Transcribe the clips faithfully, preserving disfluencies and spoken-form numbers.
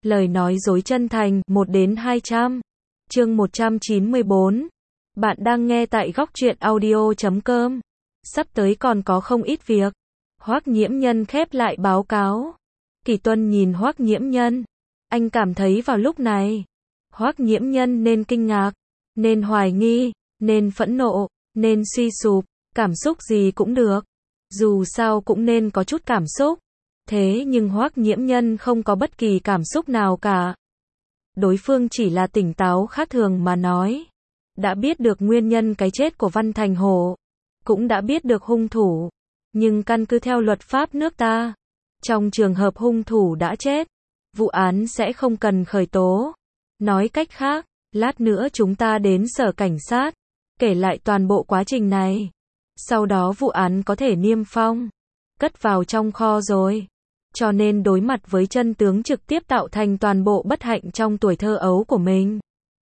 Lời nói dối chân thành, một đến hai trăm. Chương một trăm chín mươi bốn. Bạn đang nghe tại góc truyện audio chấm com. Sắp tới còn có không ít việc. Hoắc Nhiễm Nhân khép lại báo cáo. Kỳ Tuân nhìn Hoắc Nhiễm Nhân. Anh cảm thấy vào lúc này, Hoắc Nhiễm Nhân nên kinh ngạc, nên hoài nghi, nên phẫn nộ, nên suy sụp, cảm xúc gì cũng được. Dù sao cũng nên có chút cảm xúc. Thế nhưng Hoắc Nhiễm Nhân không có bất kỳ cảm xúc nào cả. Đối phương chỉ là tỉnh táo khác thường mà nói. Đã biết được nguyên nhân cái chết của Văn Thành Hổ, cũng đã biết được hung thủ. Nhưng căn cứ theo luật pháp nước ta, trong trường hợp hung thủ đã chết, vụ án sẽ không cần khởi tố. Nói cách khác, lát nữa chúng ta đến sở cảnh sát, kể lại toàn bộ quá trình này. Sau đó vụ án có thể niêm phong, cất vào trong kho rồi. Cho nên đối mặt với chân tướng trực tiếp tạo thành toàn bộ bất hạnh trong tuổi thơ ấu của mình.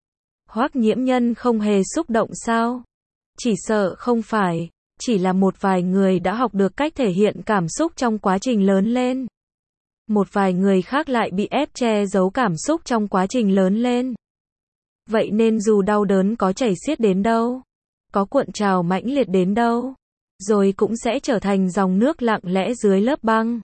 Hoắc Nhiễm Nhân không hề xúc động sao? Chỉ sợ không phải, chỉ là một vài người đã học được cách thể hiện cảm xúc trong quá trình lớn lên. Một vài người khác lại bị ép che giấu cảm xúc trong quá trình lớn lên. Vậy nên dù đau đớn có chảy xiết đến đâu, có cuộn trào mãnh liệt đến đâu, rồi cũng sẽ trở thành dòng nước lặng lẽ dưới lớp băng.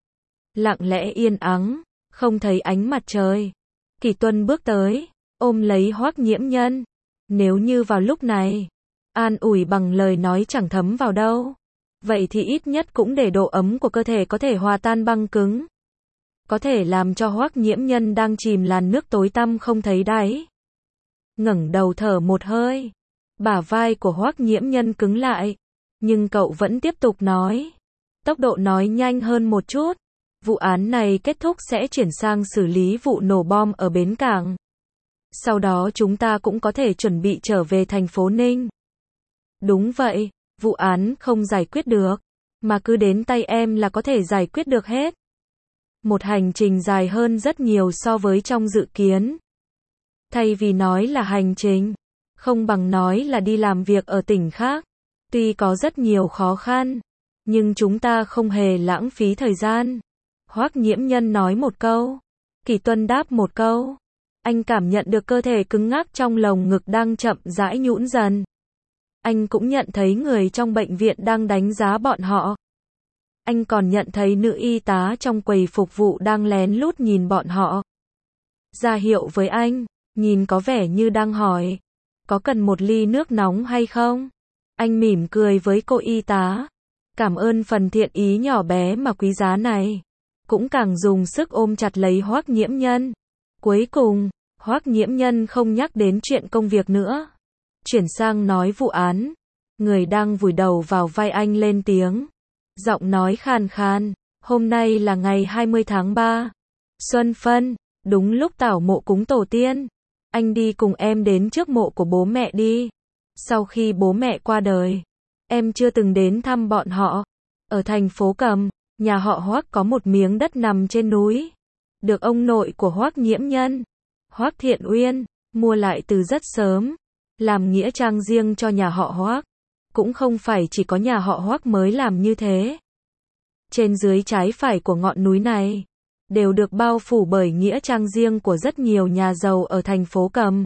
Lặng lẽ yên ắng, không thấy ánh mặt trời. Kỳ Tuân bước tới, ôm lấy Hoắc Nhiễm Nhân. Nếu như vào lúc này, an ủi bằng lời nói chẳng thấm vào đâu, vậy thì ít nhất cũng để độ ấm của cơ thể có thể hòa tan băng cứng. Có thể làm cho Hoắc Nhiễm Nhân đang chìm làn nước tối tăm không thấy đáy. Ngẩng đầu thở một hơi, bả vai của Hoắc Nhiễm Nhân cứng lại, nhưng cậu vẫn tiếp tục nói. Tốc độ nói nhanh hơn một chút. Vụ án này kết thúc sẽ chuyển sang xử lý vụ nổ bom ở bến cảng. Sau đó chúng ta cũng có thể chuẩn bị trở về thành phố Ninh. Đúng vậy, vụ án không giải quyết được, mà cứ đến tay em là có thể giải quyết được hết. Một hành trình dài hơn rất nhiều so với trong dự kiến. Thay vì nói là hành trình, không bằng nói là đi làm việc ở tỉnh khác. Tuy có rất nhiều khó khăn, nhưng chúng ta không hề lãng phí thời gian. Hoắc Nhiễm Nhân nói một câu, Kỳ Tuân đáp một câu. Anh cảm nhận được cơ thể cứng ngắc trong lồng ngực đang chậm rãi nhũn dần. Anh cũng nhận thấy người trong bệnh viện đang đánh giá bọn họ. Anh còn nhận thấy nữ y tá trong quầy phục vụ đang lén lút nhìn bọn họ. Ra hiệu với anh, nhìn có vẻ như đang hỏi, có cần một ly nước nóng hay không? Anh mỉm cười với cô y tá, cảm ơn phần thiện ý nhỏ bé mà quý giá này. Cũng càng dùng sức ôm chặt lấy Hoắc Nhiễm Nhân. Cuối cùng, Hoắc Nhiễm Nhân không nhắc đến chuyện công việc nữa, chuyển sang nói vụ án. Người đang vùi đầu vào vai anh lên tiếng, giọng nói khàn khàn, hôm nay là ngày hai mươi tháng ba, Xuân Phân, đúng lúc tảo mộ cúng tổ tiên. Anh đi cùng em đến trước mộ của bố mẹ đi. Sau khi bố mẹ qua đời, em chưa từng đến thăm bọn họ. Ở thành phố Cầm, nhà họ Hoắc có một miếng đất nằm trên núi, được ông nội của Hoắc Nhiễm Nhân, Hoắc Thiện Uyên, mua lại từ rất sớm, làm nghĩa trang riêng cho nhà họ Hoắc. Cũng không phải chỉ có nhà họ Hoắc mới làm như thế. Trên dưới trái phải của ngọn núi này, đều được bao phủ bởi nghĩa trang riêng của rất nhiều nhà giàu ở thành phố Cầm.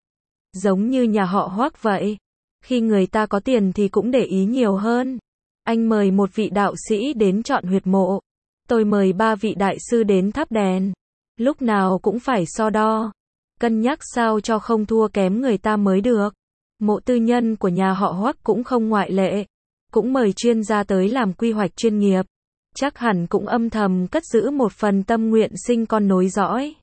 Giống như nhà họ Hoắc vậy, khi người ta có tiền thì cũng để ý nhiều hơn. Anh mời một vị đạo sĩ đến chọn huyệt mộ. Tôi mời ba vị đại sư đến thắp đèn. Lúc nào cũng phải so đo, cân nhắc sao cho không thua kém người ta mới được. Mộ tư nhân của nhà họ Hoắc cũng không ngoại lệ. Cũng mời chuyên gia tới làm quy hoạch chuyên nghiệp. Chắc hẳn cũng âm thầm cất giữ một phần tâm nguyện sinh con nối dõi.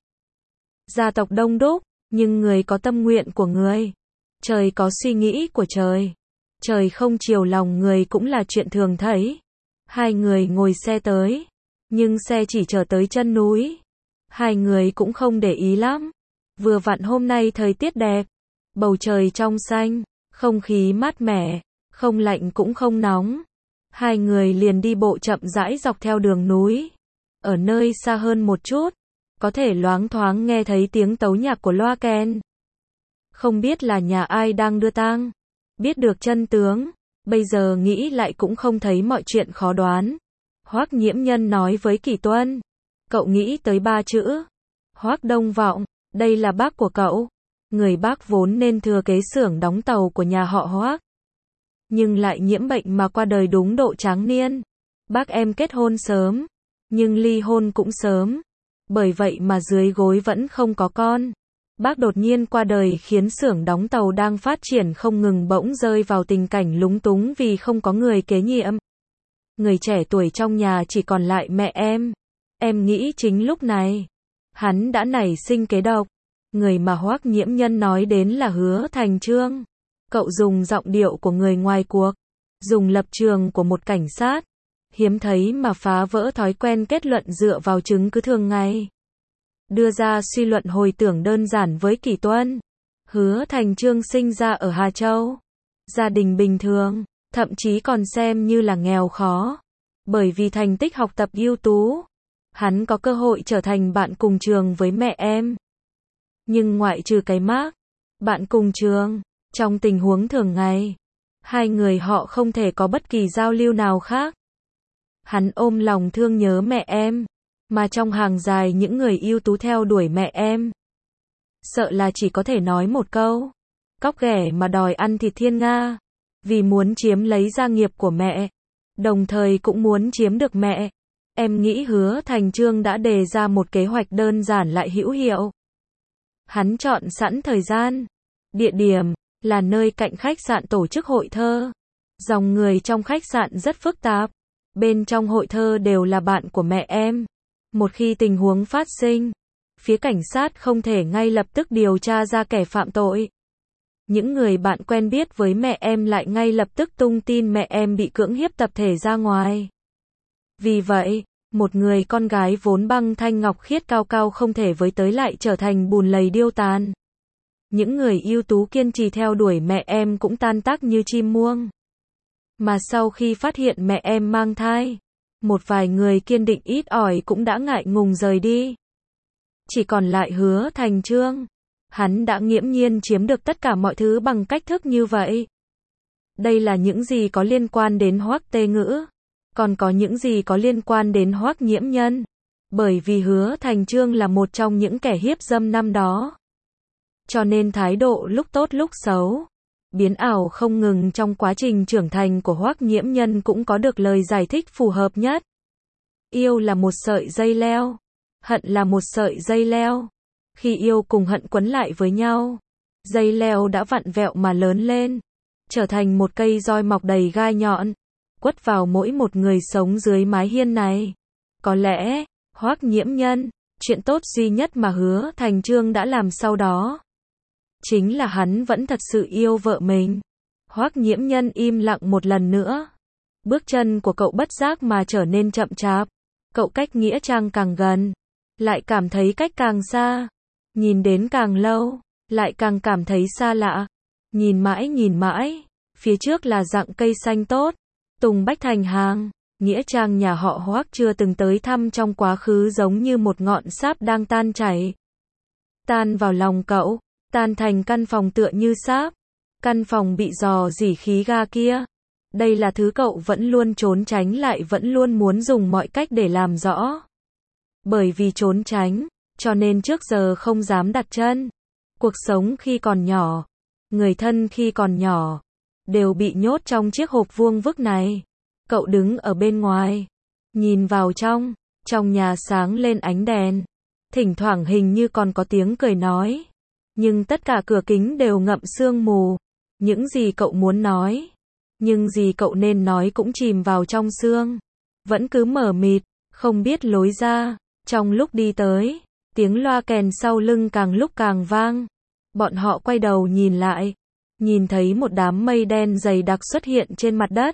Gia tộc đông đúc, nhưng người có tâm nguyện của người. Trời có suy nghĩ của trời. Trời không chiều lòng người cũng là chuyện thường thấy. Hai người ngồi xe tới, nhưng xe chỉ chở tới chân núi. Hai người cũng không để ý lắm. Vừa vặn hôm nay thời tiết đẹp, bầu trời trong xanh, không khí mát mẻ, không lạnh cũng không nóng. Hai người liền đi bộ chậm rãi dọc theo đường núi. Ở nơi xa hơn một chút, có thể loáng thoáng nghe thấy tiếng tấu nhạc của loa kèn. Không biết là nhà ai đang đưa tang. Biết được chân tướng, bây giờ nghĩ lại cũng không thấy mọi chuyện khó đoán. Hoắc Nhiễm Nhân nói với Kỳ Tuân, cậu nghĩ tới ba chữ. Hoác Đông Vọng, đây là bác của cậu. Người bác vốn nên thừa kế xưởng đóng tàu của nhà họ Hoác. Nhưng lại nhiễm bệnh mà qua đời đúng độ tráng niên. Bác em kết hôn sớm, nhưng ly hôn cũng sớm. Bởi vậy mà dưới gối vẫn không có con. Bác đột nhiên qua đời khiến xưởng đóng tàu đang phát triển không ngừng bỗng rơi vào tình cảnh lúng túng vì không có người kế nhiệm. Người trẻ tuổi trong nhà chỉ còn lại mẹ em. Em nghĩ chính lúc này, hắn đã nảy sinh kế độc. Người mà Hoác Nhiễm Nhân nói đến là Hứa Thành Chương. Cậu dùng giọng điệu của người ngoài cuộc, dùng lập trường của một cảnh sát, hiếm thấy mà phá vỡ thói quen kết luận dựa vào chứng cứ thường ngày. Đưa ra suy luận hồi tưởng đơn giản với Kỷ Tuân. Hứa Thành Chương sinh ra ở Hà Châu. Gia đình bình thường, thậm chí còn xem như là nghèo khó. Bởi vì thành tích học tập ưu tú, hắn có cơ hội trở thành bạn cùng trường với mẹ em. Nhưng ngoại trừ cái mác, bạn cùng trường, trong tình huống thường ngày, hai người họ không thể có bất kỳ giao lưu nào khác. Hắn ôm lòng thương nhớ mẹ em, mà trong hàng dài những người ưu tú theo đuổi mẹ em, sợ là chỉ có thể nói một câu, cóc ghẻ mà đòi ăn thịt thiên nga, vì muốn chiếm lấy gia nghiệp của mẹ, đồng thời cũng muốn chiếm được mẹ. Em nghĩ Hứa Thành Chương đã đề ra một kế hoạch đơn giản lại hữu hiệu. Hắn chọn sẵn thời gian, địa điểm, là nơi cạnh khách sạn tổ chức hội thơ. Dòng người trong khách sạn rất phức tạp. Bên trong hội thơ đều là bạn của mẹ em. Một khi tình huống phát sinh, phía cảnh sát không thể ngay lập tức điều tra ra kẻ phạm tội. Những người bạn quen biết với mẹ em lại ngay lập tức tung tin mẹ em bị cưỡng hiếp tập thể ra ngoài. Vì vậy, một người con gái vốn băng thanh ngọc khiết cao cao không thể với tới lại trở thành bùn lầy điêu tàn. Những người ưu tú kiên trì theo đuổi mẹ em cũng tan tác như chim muông. Mà sau khi phát hiện mẹ em mang thai, một vài người kiên định ít ỏi cũng đã ngại ngùng rời đi. Chỉ còn lại Hứa Thành Chương. Hắn đã nghiễm nhiên chiếm được tất cả mọi thứ bằng cách thức như vậy. Đây là những gì có liên quan đến Hoác Tê Ngữ. Còn có những gì có liên quan đến Hoác Nhiễm Nhân. Bởi vì Hứa Thành Chương là một trong những kẻ hiếp dâm năm đó. Cho nên thái độ lúc tốt lúc xấu, biến ảo không ngừng trong quá trình trưởng thành của Hoác Nhiễm Nhân cũng có được lời giải thích phù hợp nhất. Yêu là một sợi dây leo, hận là một sợi dây leo. Khi yêu cùng hận quấn lại với nhau, dây leo đã vặn vẹo mà lớn lên, trở thành một cây roi mọc đầy gai nhọn, quất vào mỗi một người sống dưới mái hiên này. Có lẽ, Hoác Nhiễm Nhân, chuyện tốt duy nhất mà Hứa Thành Chương đã làm sau đó, chính là hắn vẫn thật sự yêu vợ mình. Hoác Nhiễm Nhân im lặng một lần nữa. Bước chân của cậu bất giác mà trở nên chậm chạp. Cậu cách nghĩa trang càng gần, lại cảm thấy cách càng xa. Nhìn đến càng lâu, lại càng cảm thấy xa lạ. Nhìn mãi nhìn mãi, phía trước là rặng cây xanh tốt, tùng bách thành hàng. Nghĩa trang nhà họ Hoác chưa từng tới thăm trong quá khứ giống như một ngọn sáp đang tan chảy. Tan vào lòng cậu, tan thành căn phòng tựa như sáp. Căn phòng bị rò rỉ khí ga kia. Đây là thứ cậu vẫn luôn trốn tránh lại vẫn luôn muốn dùng mọi cách để làm rõ. Bởi vì trốn tránh, cho nên trước giờ không dám đặt chân. Cuộc sống khi còn nhỏ, người thân khi còn nhỏ, đều bị nhốt trong chiếc hộp vuông vức này. Cậu đứng ở bên ngoài, nhìn vào trong, trong nhà sáng lên ánh đèn. Thỉnh thoảng hình như còn có tiếng cười nói. Nhưng tất cả cửa kính đều ngậm sương mù. Những gì cậu muốn nói, nhưng gì cậu nên nói cũng chìm vào trong sương. Vẫn cứ mờ mịt, không biết lối ra. Trong lúc đi tới, tiếng loa kèn sau lưng càng lúc càng vang. Bọn họ quay đầu nhìn lại, nhìn thấy một đám mây đen dày đặc xuất hiện trên mặt đất.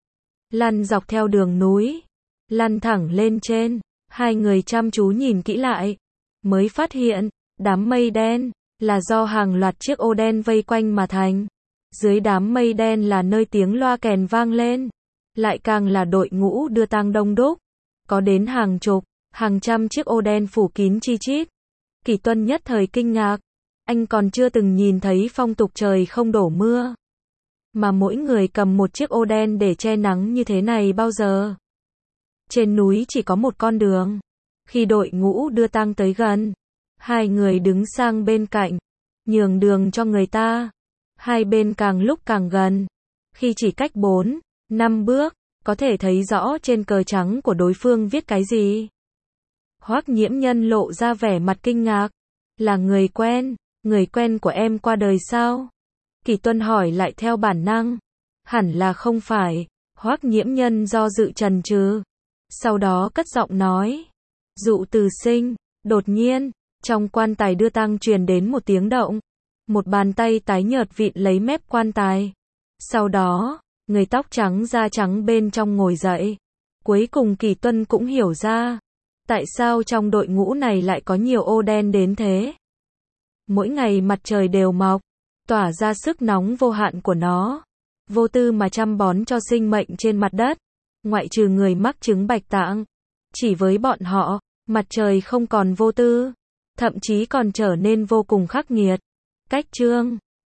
Lăn dọc theo đường núi, lăn thẳng lên trên. Hai người chăm chú nhìn kỹ lại, mới phát hiện, đám mây đen là do hàng loạt chiếc ô đen vây quanh mà thành. Dưới đám mây đen là nơi tiếng loa kèn vang lên, lại càng là đội ngũ đưa tang đông đúc, có đến hàng chục, hàng trăm chiếc ô đen phủ kín chi chít. Kỷ Tuân nhất thời kinh ngạc, anh còn chưa từng nhìn thấy phong tục trời không đổ mưa, mà mỗi người cầm một chiếc ô đen để che nắng như thế này bao giờ. Trên núi chỉ có một con đường, khi đội ngũ đưa tang tới gần, Hai người đứng sang bên cạnh, nhường đường cho người ta. Hai bên càng lúc càng gần. Khi chỉ cách bốn, năm bước, có thể thấy rõ trên cờ trắng của đối phương viết cái gì. Hoắc Nhiễm Nhân lộ ra vẻ mặt kinh ngạc. Là người quen, người quen của em qua đời sao? Kỳ Tuân hỏi lại theo bản năng. Hẳn là không phải. Hoắc Nhiễm Nhân do dự chần chừ. Sau đó cất giọng nói. Dụ Từ Sinh. Đột nhiên, trong quan tài đưa tang truyền đến một tiếng động. Một bàn tay tái nhợt vịn lấy mép quan tài. Sau đó, người tóc trắng da trắng bên trong ngồi dậy. Cuối cùng Kỳ Tuân cũng hiểu ra. Tại sao trong đội ngũ này lại có nhiều ô đen đến thế? Mỗi ngày mặt trời đều mọc, tỏa ra sức nóng vô hạn của nó. Vô tư mà chăm bón cho sinh mệnh trên mặt đất. Ngoại trừ người mắc chứng bạch tạng. Chỉ với bọn họ, mặt trời không còn vô tư. Thậm chí còn trở nên vô cùng khắc nghiệt. Cách chương